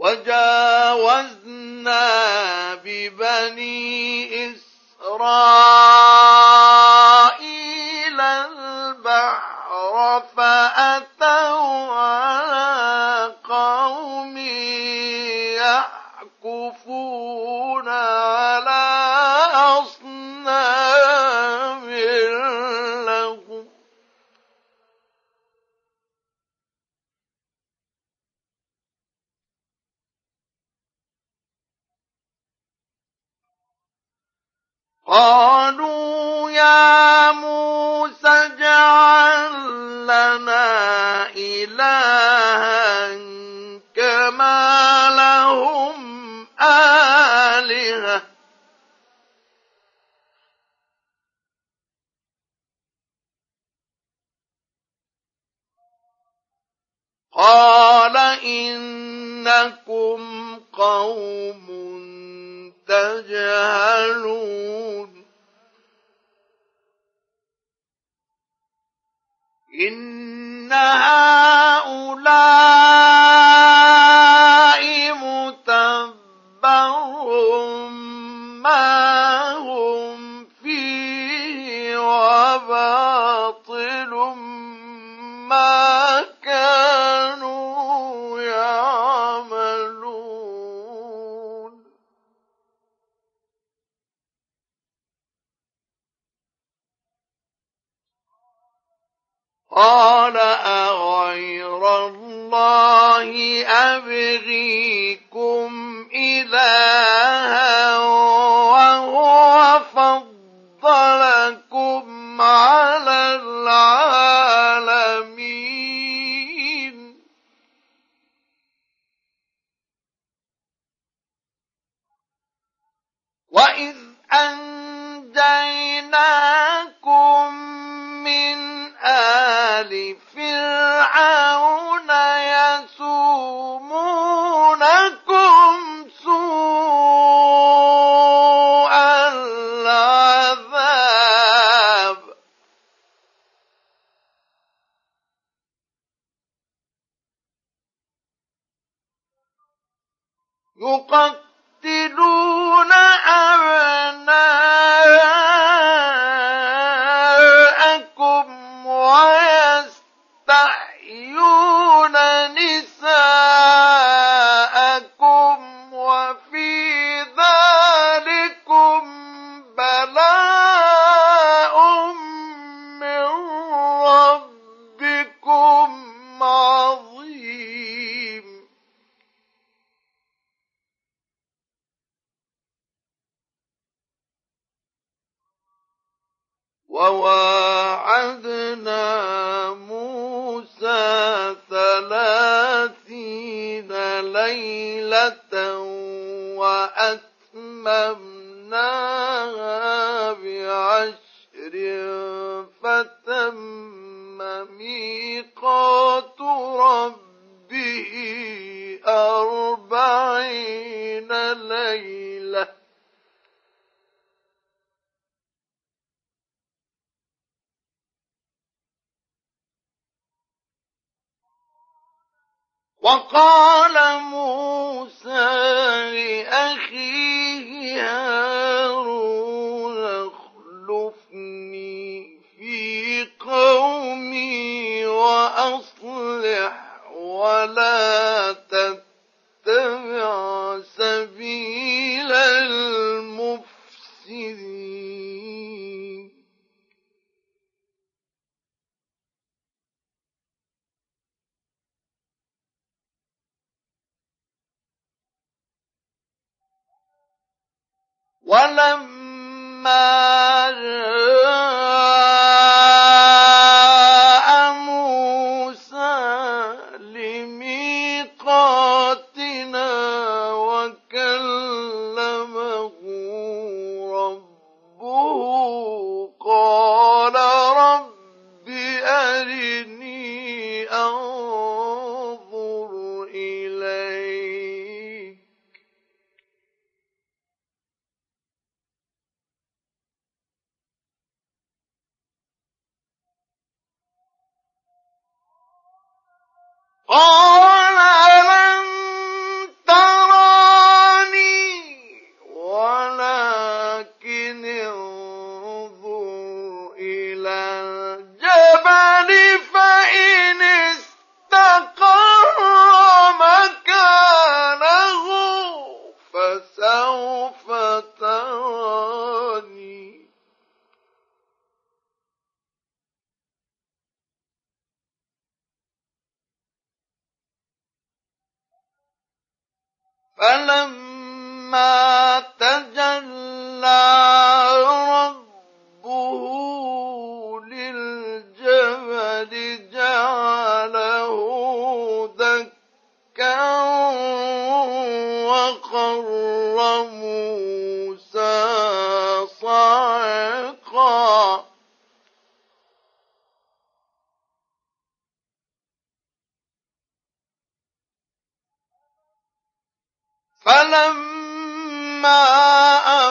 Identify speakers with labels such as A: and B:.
A: وجاوزنا ببني إسرائيل البحر فأتوا على قوم يعكفون على أصنام لهم قالوا يا موسى اجعل لنا إلها كما لهم آلهة قال إنكم قوم تجهلون إن هؤلاء متبر ما هم فيه وباطل ما كانوا يعملون قال أغير الله أبغيكم إلها وهو فضلكم على العالمين وإذ أنجيناكم من آل فرعون يسومونكم سوء العذاب يقتلون أبناءكم ويستحيون نساءكم وفي ذلكم بلاء من ربكم عظيم وواعدنا موسى 30 ليلة وأتممناها ب10 فتم ميقات ربه 40 ليلة وقال موسى لأخيه هارون اخلفني في قومي وأصلح ولا تتبع سبيل المفسدين ولما جاء موسى لميقاتنا وكلمه ربه قال رب أرني أنظر إليك قال لن فلما تجلى ربه للجبل جعله دكا وخر موسى صعقا فلما